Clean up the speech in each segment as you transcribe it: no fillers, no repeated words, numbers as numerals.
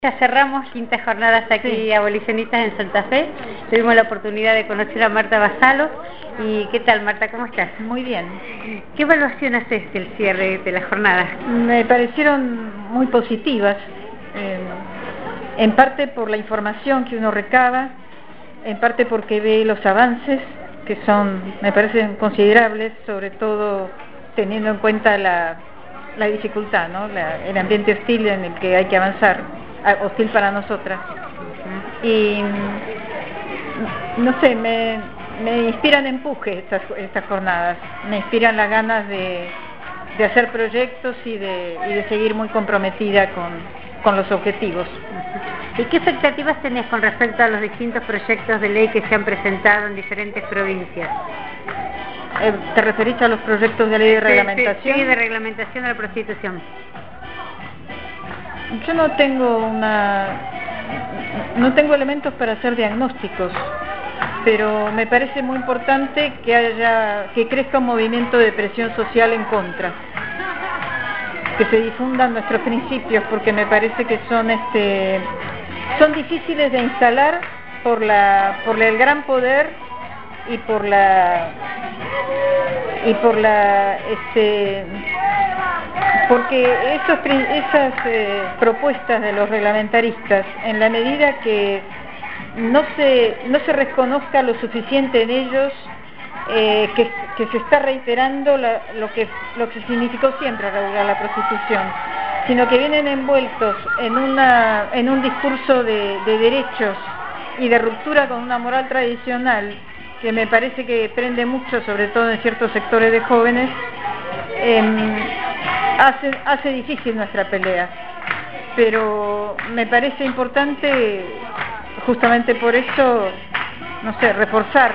Ya cerramos quintas jornadas aquí abolicionistas en Santa Fe. Tuvimos la oportunidad de conocer a Marta Basalo. ¿Y qué tal, Marta? ¿Cómo estás? Muy bien. ¿Qué evaluación haces del cierre de las jornadas? Me parecieron muy positivas, en parte por la información que uno recaba, en parte porque ve los avances que me parecen considerables, sobre todo teniendo en cuenta la dificultad, ¿no? El ambiente hostil en el que hay que avanzar, hostil para nosotras. Y no sé, me inspiran empuje estas jornadas, me inspiran las ganas de hacer proyectos y de seguir muy comprometida con los objetivos. ¿Y qué expectativas tenés con respecto a los distintos proyectos de ley que se han presentado en diferentes provincias? ¿Te referís a los proyectos de ley de reglamentación? Sí, de reglamentación de la prostitución. Yo no tengo elementos para hacer diagnósticos, pero me parece muy importante que crezca un movimiento de presión social en contra, que se difundan nuestros principios, porque me parece que son difíciles de instalar por el gran poder y porque esas propuestas de los reglamentaristas, en la medida que no se reconozca lo suficiente en ellos, que se está reiterando lo que significó siempre regular la prostitución, sino que vienen envueltos en un discurso de derechos y de ruptura con una moral tradicional que me parece que prende mucho, sobre todo en ciertos sectores de jóvenes, hace difícil nuestra pelea. Pero me parece importante, justamente por eso, no sé, reforzar,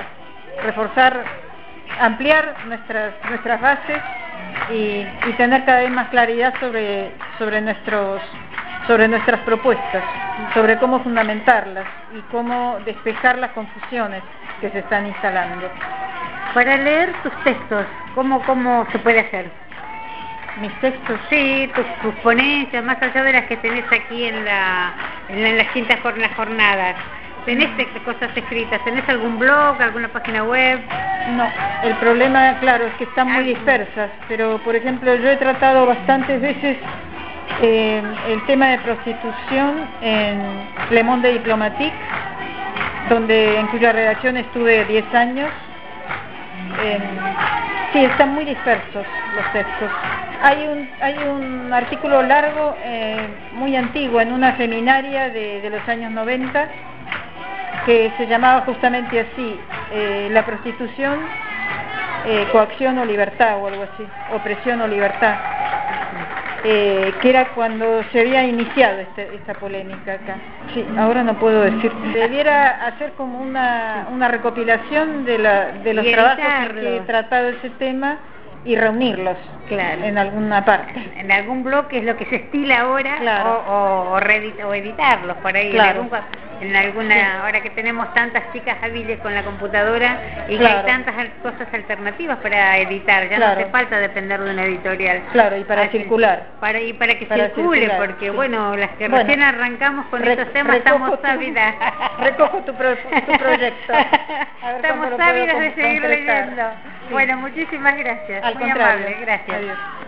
ampliar nuestras bases y tener cada vez más claridad sobre nuestras propuestas, sobre cómo fundamentarlas y cómo despejar las confusiones que se están instalando. Para leer tus textos, ¿cómo se puede hacer? Mis textos. Sí, tus ponencias, más allá de las que tenés aquí en las quintas jornadas. ¿Tenés cosas escritas? ¿Tenés algún blog, alguna página web? No, el problema, claro, es que están muy dispersas, pero por ejemplo yo he tratado bastantes veces el tema de prostitución en Le Monde Diplomatique, en cuya redacción estuve 10 años. Sí, están muy dispersos los textos. Hay un artículo largo, muy antiguo, en una seminaria de los años 90, que se llamaba justamente así, la prostitución, coacción o libertad, o algo así, opresión o libertad, que era cuando se había iniciado esta polémica acá. Sí, ahora no puedo decir. Debiera hacer como una recopilación de los trabajos en que he tratado ese tema y reunirlos, claro, en alguna parte. En algún blog, que es lo que se estila ahora, claro, o editarlos por ahí, claro, en alguna, sí. Ahora que tenemos tantas chicas hábiles con la computadora y claro, que hay tantas cosas alternativas para editar, ya claro, no hace falta depender de una editorial. Claro, y para circular. Para que circule, porque sí, bueno, las que recién arrancamos con estos temas estamos ávidas. Recojo tu proyecto. Estamos ávidas de seguir leyendo. Sí. Bueno, muchísimas gracias. Al Muy contrario. amable, gracias. Adiós.